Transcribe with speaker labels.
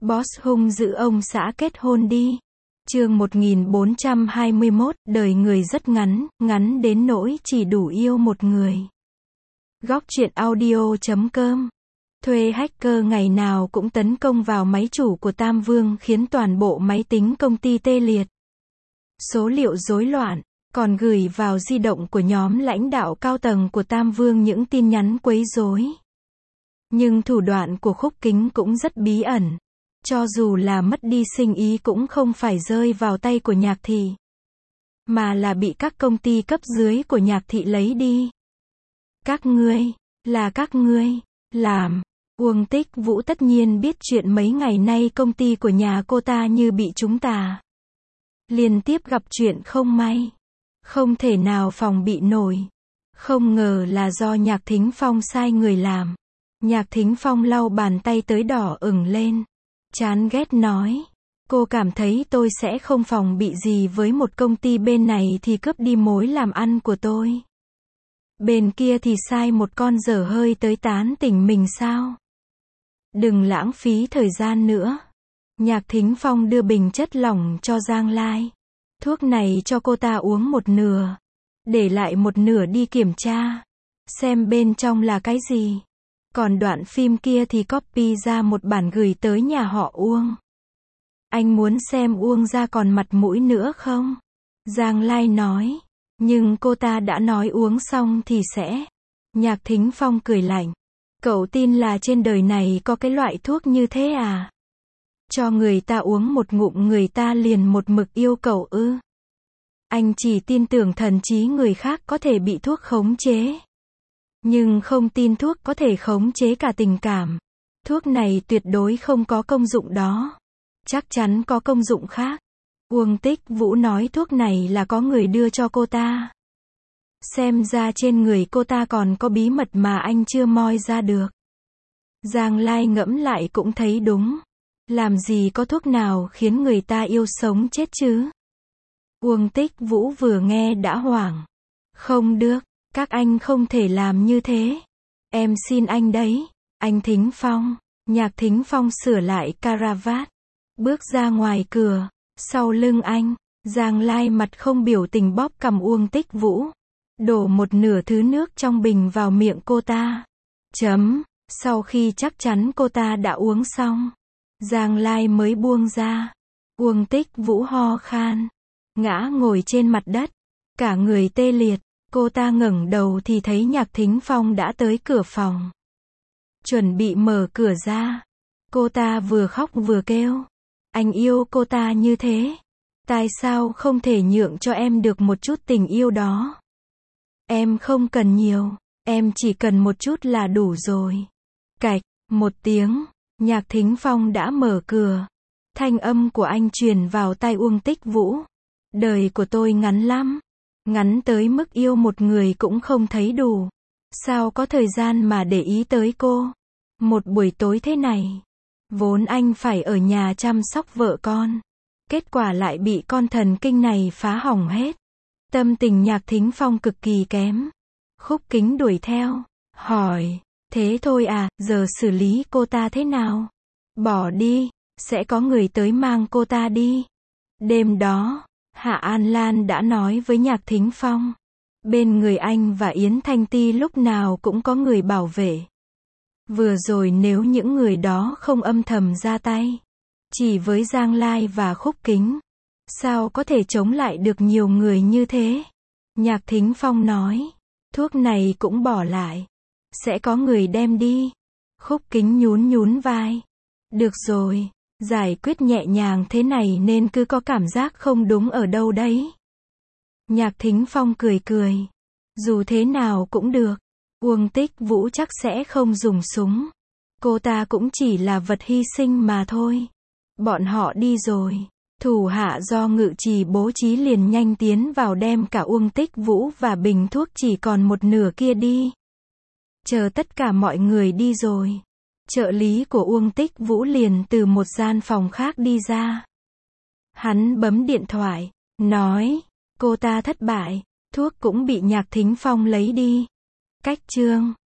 Speaker 1: Boss hung dữ ông xã kết hôn đi. Chương 1421, đời người rất ngắn, ngắn đến nỗi chỉ đủ yêu một người. Góc truyện audio.com. Thuê hacker ngày nào cũng tấn công vào máy chủ của Tam Vương khiến toàn bộ máy tính công ty tê liệt. Số liệu rối loạn, còn gửi vào di động của nhóm lãnh đạo cao tầng của Tam Vương những tin nhắn quấy rối. Nhưng thủ đoạn của Khúc Kính cũng rất bí ẩn. Cho dù là mất đi sinh ý cũng không phải rơi vào tay của Nhạc Thị, mà là bị các công ty cấp dưới của Nhạc Thị lấy đi. Các ngươi làm. Uông Tích Vũ tất nhiên biết chuyện mấy ngày nay công ty của nhà cô ta như bị trúng tà. Liên tiếp gặp chuyện không may. Không thể nào phòng bị nổi. Không ngờ là do Nhạc Thính Phong sai người làm. Nhạc Thính Phong lau bàn tay tới đỏ ửng lên. Chán ghét nói. Cô cảm thấy tôi sẽ không phòng bị gì với một công ty bên này thì cướp đi mối làm ăn của tôi. Bên kia thì sai một con dở hơi tới tán tỉnh mình sao? Đừng lãng phí thời gian nữa. Nhạc Thính Phong đưa bình chất lỏng cho Giang Lai. Thuốc này cho cô ta uống một nửa. Để lại một nửa đi kiểm tra. Xem bên trong là cái gì. Còn đoạn phim kia thì copy ra một bản gửi tới nhà họ Uông. Anh muốn xem Uông ra còn mặt mũi nữa không? Giang Lai nói. Nhưng cô ta đã nói uống xong thì sẽ. Nhạc Thính Phong cười lạnh. Cậu tin là trên đời này có cái loại thuốc như thế à? Cho người ta uống một ngụm người ta liền một mực yêu cậu ư? Anh chỉ tin tưởng thần trí người khác có thể bị thuốc khống chế. Nhưng không tin thuốc có thể khống chế cả tình cảm. Thuốc này tuyệt đối không có công dụng đó. Chắc chắn có công dụng khác. Uông Tích Vũ nói thuốc này là có người đưa cho cô ta. Xem ra trên người cô ta còn có bí mật mà anh chưa moi ra được. Giang Lai ngẫm lại cũng thấy đúng. Làm gì có thuốc nào khiến người ta yêu sống chết chứ? Uông Tích Vũ vừa nghe đã hoảng. Không được, các anh không thể làm như thế. Em xin anh đấy. Anh Thính Phong. Nhạc Thính Phong sửa lại caravat. Bước ra ngoài cửa. Sau lưng anh, Giang Lai mặt không biểu tình bóp cằm Uông Tích Vũ. Đổ một nửa thứ nước trong bình vào miệng cô ta. Sau khi chắc chắn cô ta đã uống xong, Giang Lai mới buông ra. Uông Tích Vũ ho khan, ngã ngồi trên mặt đất, cả người tê liệt. Cô ta ngẩng đầu thì thấy Nhạc Thính Phong đã tới cửa phòng. Chuẩn bị mở cửa ra. Cô ta vừa khóc vừa kêu. Anh yêu cô ta như thế. Tại sao không thể nhượng cho em được một chút tình yêu đó? Em không cần nhiều. Em chỉ cần một chút là đủ rồi. Cạch, một tiếng. Nhạc Thính Phong đã mở cửa. Thanh âm của anh truyền vào tai Uông Tích Vũ. Đời của tôi ngắn lắm. Ngắn tới mức yêu một người cũng không thấy đủ. Sao có thời gian mà để ý tới cô? Một buổi tối thế này. Vốn anh phải ở nhà chăm sóc vợ con. Kết quả lại bị con thần kinh này phá hỏng hết. Tâm tình Nhạc Thính Phong cực kỳ kém. Khúc Kính đuổi theo. Hỏi. Thế thôi à, giờ xử lý cô ta thế nào? Bỏ đi. Sẽ có người tới mang cô ta đi. Đêm đó, Hạ An Lan đã nói với Nhạc Thính Phong. Bên người anh và Yến Thanh Ti lúc nào cũng có người bảo vệ. Vừa rồi nếu những người đó không âm thầm ra tay, chỉ với Giang Lai và Khúc Kính, sao có thể chống lại được nhiều người như thế? Nhạc Thính Phong nói, thuốc này cũng bỏ lại. Sẽ có người đem đi. Khúc Kính nhún vai. Được rồi, giải quyết nhẹ nhàng thế này nên cứ có cảm giác không đúng ở đâu đấy. Nhạc Thính Phong cười. Dù thế nào cũng được. Uông Tích Vũ chắc sẽ không dùng súng. Cô ta cũng chỉ là vật hy sinh mà thôi. Bọn họ đi rồi. Thủ hạ do Ngự Trì bố trí liền nhanh tiến vào đem cả Uông Tích Vũ và bình thuốc chỉ còn một nửa kia đi. Chờ tất cả mọi người đi rồi. Trợ lý của Uông Tích Vũ liền từ một gian phòng khác đi ra. Hắn bấm điện thoại, nói, cô ta thất bại, thuốc cũng bị Nhạc Thính Phong lấy đi. Cách chương